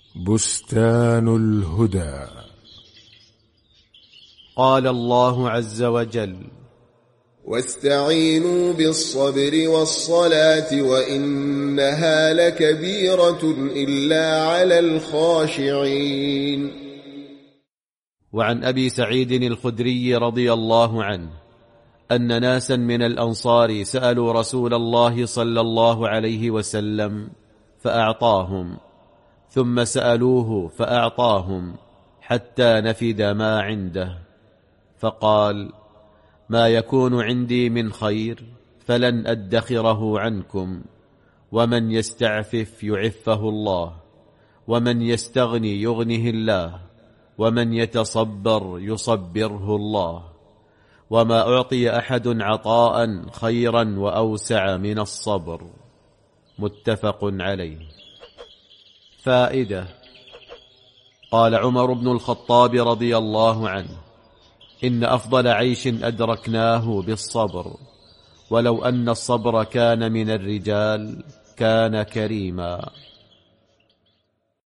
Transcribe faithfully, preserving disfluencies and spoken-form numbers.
بستان الهدى. قال الله عز وجل: واستعينوا بالصبر والصلاة وإنها لكبيرة إلا على الخاشعين. وعن أبي سعيد الخدري رضي الله عنه أن ناسا من الأنصار سألوا رسول الله صلى الله عليه وسلم فأعطاهم، ثم سألوه فأعطاهم حتى نفد ما عنده، فقال: ما يكون عندي من خير فلن أدخره عنكم، ومن يستعفف يعفه الله، ومن يستغني يغنه الله، ومن يتصبر يصبره الله، وما أعطي أحد عطاء خيرا وأوسع من الصبر. متفق عليه. فائدة: قال عمر بن الخطاب رضي الله عنه: إن أفضل عيش أدركناه بالصبر، ولو أن الصبر كان من الرجال كان كريما.